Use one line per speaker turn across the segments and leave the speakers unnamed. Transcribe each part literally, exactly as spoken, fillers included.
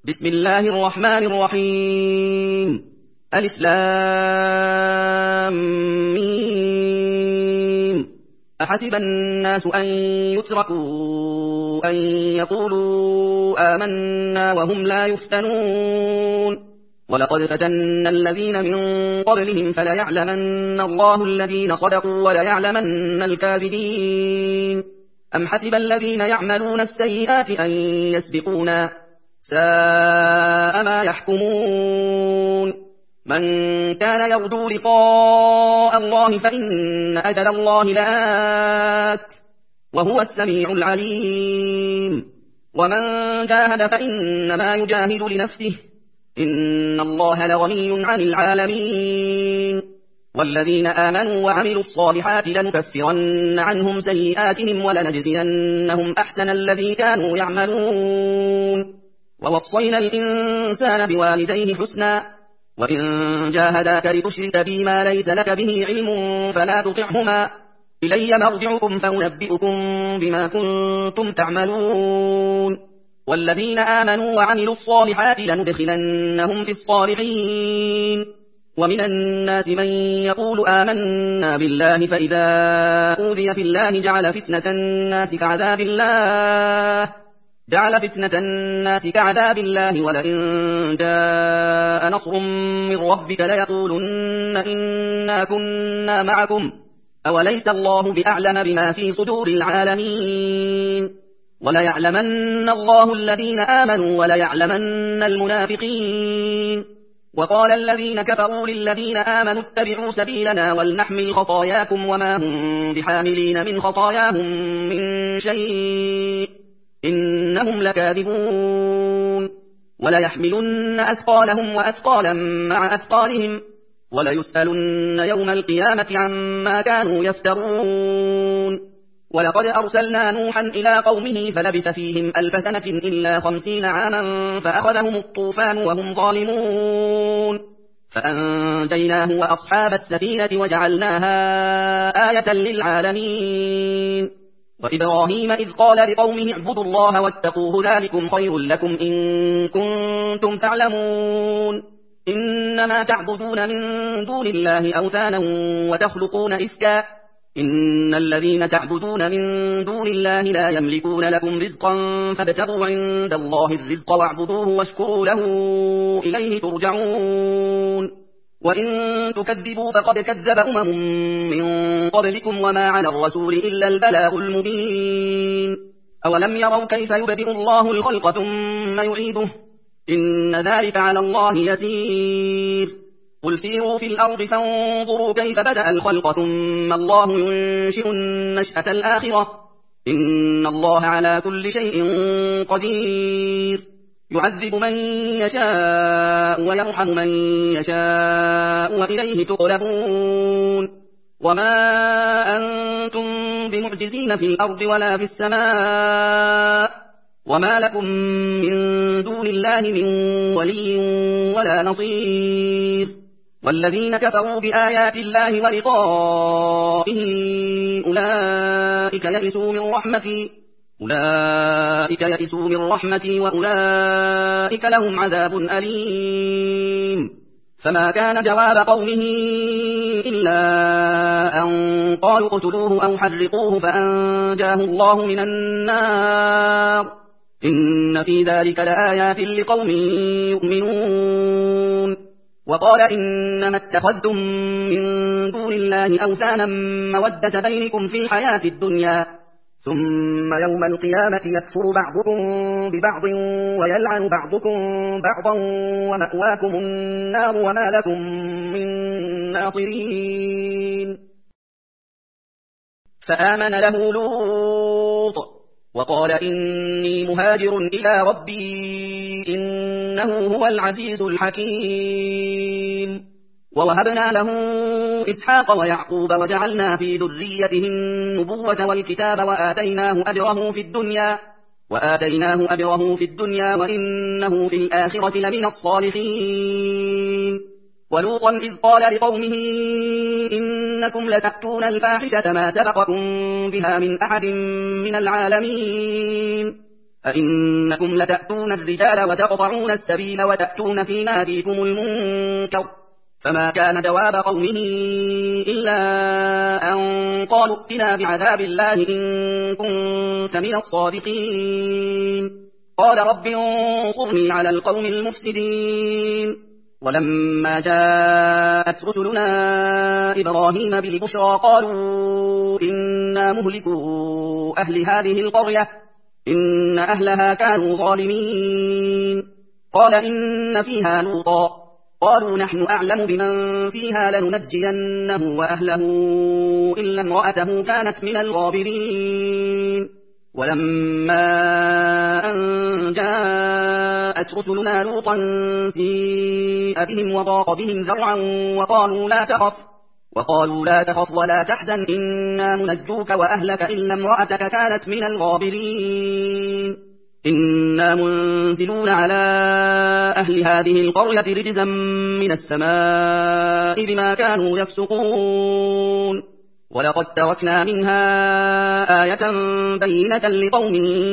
بسم الله الرحمن الرحيم ألف لام ميم أحسب الناس أن يتركوا أن يقولوا آمنا وهم لا يفتنون ولقد فتنا الذين من قبلهم فليعلمن الله الذين صدقوا وليعلمن الكاذبين أم حسب الذين يعملون السيئات أن يسبقونا ساء ما يحكمون من كان يرجو لقاء الله فإن أجل الله لآت وهو السميع العليم ومن جاهد فإنما يجاهد لنفسه إن الله لغني عن العالمين والذين آمنوا وعملوا الصالحات لنكفرن عنهم سيئاتهم ولنجزينهم أحسن الذي كانوا يعملون ووصينا الإنسان بوالديه حسنا وإن جاهداك لتشرك بي ما ليس لك به علم فلا تطعهما إلي مرجعكم فأنبئكم بما كنتم تعملون والذين آمنوا وعملوا الصالحات لندخلنهم في الصالحين ومن الناس من يقول آمنا بالله فإذا أوذي في الله جعل فتنة الناس كعذاب الله جعل فتنة الناس كعذاب الله ولئن جاء نصر من ربك ليقولن إنا كنا معكم أوليس الله بأعلم بما في صدور العالمين وليعلمن الله الذين آمنوا وليعلمن المنافقين وقال الذين كفروا للذين آمنوا اتبعوا سبيلنا ولنحمل خطاياكم وما هم بحاملين من خطاياهم من شيء إنهم لكاذبون وليحملن أثقالهم وأثقالا مع أثقالهم وليسألن يوم القيامة عما كانوا يفترون ولقد أرسلنا نوحا إلى قومه فلبث فيهم ألف سنة إلا خمسين عاما فأخذهم الطوفان وهم ظالمون فأنجيناه وأصحاب السفينة وجعلناها آية للعالمين وإبراهيم إذ قال لقومه اعبدوا الله واتقوه ذلكم خير لكم إن كنتم تعلمون إنما تعبدون من دون الله أوثانا وتخلقون إفكا إن الذين تعبدون من دون الله لا يملكون لكم رزقا فابتغوا عند الله الرزق واعبدوه واشكروا له إليه ترجعون وإن تكذبوا فقد كذب أمم من قبلكم وما على الرسول إلا البلاغ المبين أولم يروا كيف يبدئ الله الخلق ثم يعيده إن ذلك على الله يسير قل سيروا في الأرض فانظروا كيف بدأ الخلق ثم الله ينشئ النشأة الآخرة إن الله على كل شيء قدير يعذب من يشاء ويرحم من يشاء وإليه تقلبون وما أنتم بمعجزين في الأرض ولا في السماء وما لكم من دون الله من ولي ولا نصير والذين كفروا بآيات الله ولقائه أولئك يئسوا من رحمتي أولئك يئسوا من رحمتي وأولئك لهم عذاب أليم فما كان جواب قومه إلا أن قالوا اقتلوه أو حرقوه فأنجاه الله من النار إن في ذلك لآيات لقوم يؤمنون وقال إنما اتخذتم من دون الله أوثانا مودة بينكم في الحياة الدنيا ثم يوم القيامة يكفر بعضكم ببعض ويلعن بعضكم بعضا ومأواكم النار وما لكم من ناصرين فآمن له لوط وقال إني مهاجر إلى ربي إنه هو العزيز الحكيم ووهبنا له إسحاق ويعقوب وجعلنا في ذريته النبوة والكتاب وآتيناه أجره في الدنيا وآتيناه أجره في الدنيا وإنه في الآخرة لمن الصالحين ولوطا إذ قال لقومه إنكم لتأتون الفاحشة ما سبقكم بها من أحد من العالمين أئنكم لتأتون الرجال وتقطعون السبيل وتأتون في ناديكم المنكر فما كان جواب قومه إلا أن قالوا ائتنا بعذاب الله إن كنت من الصادقين قال رب انصرني على القوم المفسدين ولما جاءت رسلنا إبراهيم بالبشرى قالوا إنا مهلكوا أهل هذه القرية إن أهلها كانوا ظالمين قال إن فيها لوطا قالوا نحن أعلم بمن فيها لننجينه وأهله إلا امرأته كانت من الغابرين ولما أن جاءت رسلنا لوطا سيء بهم وضاق بهم ذرعا وقالوا لا تخف وقالوا لا تخف ولا تحزن إنا منجوك وأهلك إلا امرأتك كانت من الغابرين إنا منزلون على أهل هذه القرية رجزا من السماء بما كانوا يفسقون ولقد تركنا منها آية بينة لقوم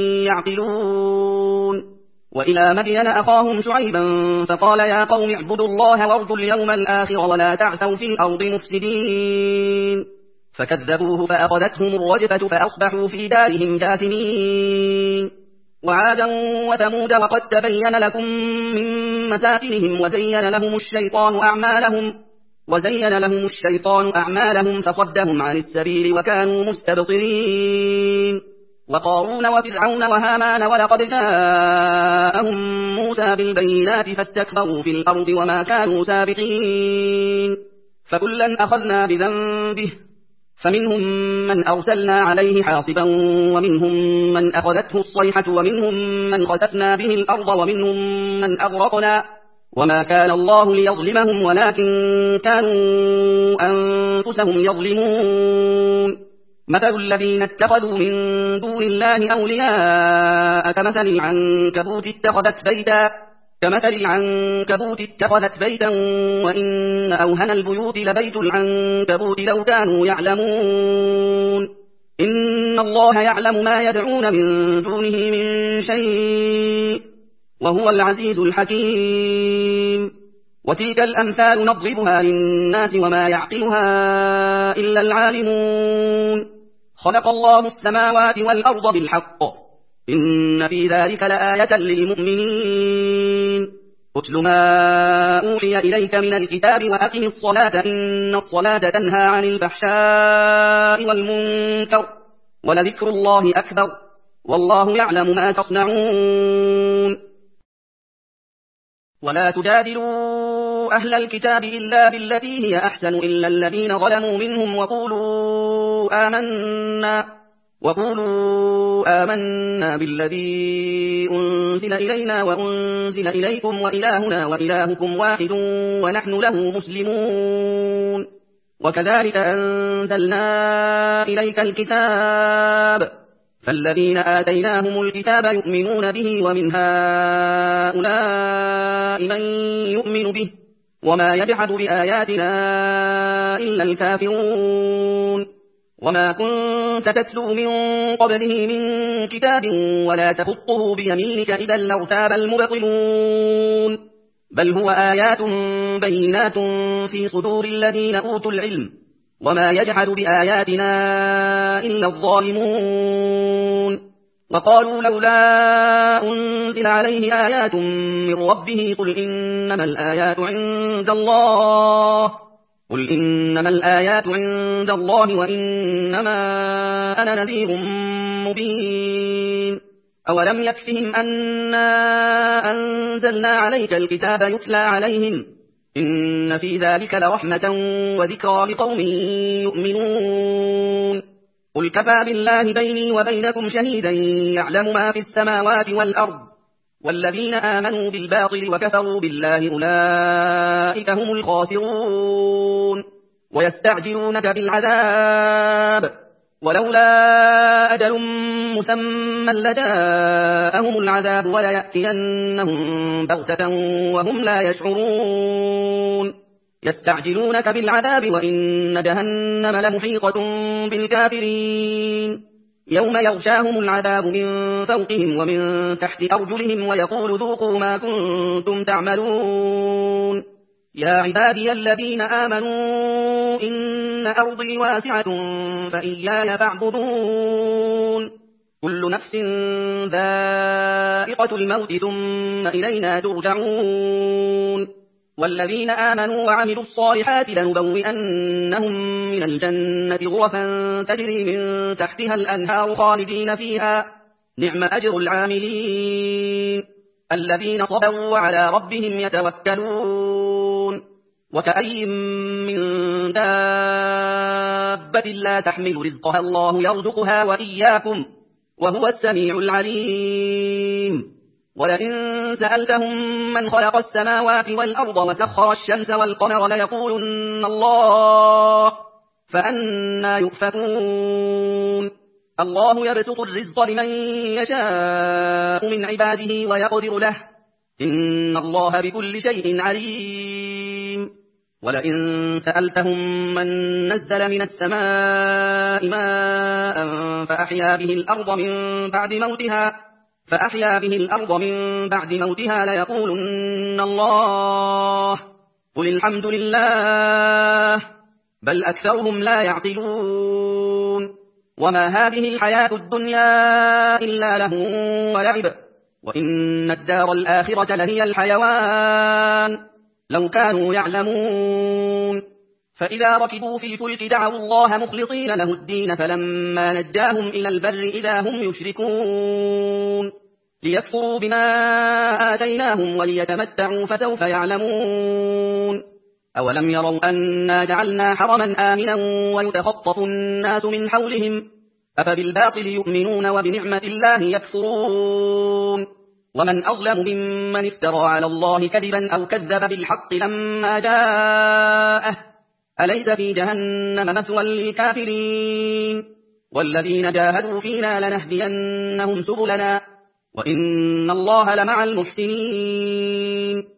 يعقلون وإلى مدين أخاهم شعيبا فقال يا قوم اعبدوا الله وارجوا اليوم الآخر ولا تعثوا في الأرض مفسدين فكذبوه فأخذتهم الرجفة فأصبحوا في دارهم جاثمين وعادا وثمود وقد تبين لكم من مساكنهم وزين لهم الشيطان أعمالهم وزين لهم الشيطان أعمالهم فصدهم عن السبيل وكانوا مستبصرين وقارون وفرعون وهامان ولقد جاءهم موسى بالبينات فاستكبروا في الأرض وما كانوا سابقين فكلا أخذنا بذنبه فمنهم من أرسلنا عليه حاصبا ومنهم من أخذته الصيحة ومنهم من خسفنا به الأرض ومنهم من أغرقنا وما كان الله ليظلمهم ولكن كانوا أنفسهم يظلمون مثل الذين اتخذوا من دون الله أولياء كمثل العنكبوت اتخذت بيتا كمثل العنكبوت اتخذت بيتا وإن أوهن البيوت لبيت العنكبوت لو كانوا يعلمون إن الله يعلم ما يدعون من دونه من شيء وهو العزيز الحكيم وتلك الأمثال نضربها للناس وما يعقلها إلا العالمون خلق الله السماوات والأرض بالحق إن في ذلك لآية للمؤمنين اتل ما أوحي إليك من الكتاب وأقم الصلاة إن الصلاة تنهى عن الفحشاء والمنكر ولذكر الله أكبر والله يعلم ما تصنعون ولا تجادلوا أهل الكتاب إلا بالتي هي أحسن إلا الذين ظلموا منهم وقولوا آمنا وقولوا آمنا بالذي أنزل إلينا وأنزل إليكم وإلهنا وإلهكم واحد ونحن له مسلمون وكذلك أنزلنا إليك الكتاب فالذين آتيناهم الكتاب يؤمنون به ومن هؤلاء من يؤمن به وما يجحد بآياتنا إلا الكافرون وما كنت تتلو من قبله من كتاب ولا تخطه بيمينك إذا لارتاب المبطلون بل هو آيات بينات في صدور الذين أوتوا العلم وما يجحد بآياتنا إلا الظالمون وقالوا لولا أنزل عليه آيات من ربه قل إنما الآيات عند الله قل إنما الآيات عند الله وإنما أنا نذير مبين أولم يكفهم أنا أنزلنا عليك الكتاب يتلى عليهم إن في ذلك لرحمة وذكرى لقوم يؤمنون قل كفى بالله بيني وبينكم شهيدا يعلم ما في السماوات والأرض والذين آمنوا بالباطل وكفروا بالله أولئك هم الخاسرون ويستعجلونك بالعذاب ولولا أجل مسمى لجاءهم العذاب وليأتينهم بغتة وهم لا يشعرون يستعجلونك بالعذاب وإن جهنم لمحيطة بالكافرين يوم يغشاهم العذاب من فوقهم ومن تحت أرجلهم ويقول ذوقوا ما كنتم تعملون يا عبادي الذين آمنوا إن أرضي واسعة فإياي فاعبدون كل نفس ذائقة الموت ثم إلينا ترجعون والذين آمنوا وعملوا الصالحات لنبوئنهم من الجنة غرفا تجري من تحتها الأنهار خالدين فيها نعم أجر العاملين الذين صبروا وعلى ربهم يتوكلون وكأي من دابة لا تحمل رزقها الله يرزقها وإياكم وهو السميع العليم ولئن سألتهم من خلق السماوات والأرض وسخر الشمس والقمر ليقولن الله فأنى يؤفكون الله يبسط الرزق لمن يشاء من عباده ويقدر له إن الله بكل شيء عليم ولئن سألتهم من نزل من السماء ماء فأحيا به الأرض من بعد موتها فأحيا به الأرض من بعد موتها ليقولن الله قل الحمد لله بل أكثرهم لا يعقلون وما هذه الحياة الدنيا إلا له ولعب وإن الدار الآخرة لهي الحيوان لو كانوا يعلمون فإذا ركبوا في الفلك دعوا الله مخلصين له الدين فلما نجاهم إلى البر إذا هم يشركون ليكفروا بما آتيناهم وليتمتعوا فسوف يعلمون أولم يروا أنا جعلنا حرما آمنا ويتخطف الناس من حولهم أفبالباطل يؤمنون وبنعمة الله يكفرون ومن أظلم ممن افترى على الله كذبا أو كذب بالحق لما جاءه أليس في جهنم مثوى للكافرين والذين جاهدوا فينا لنهدينهم سبلنا وإن الله لمع المحسنين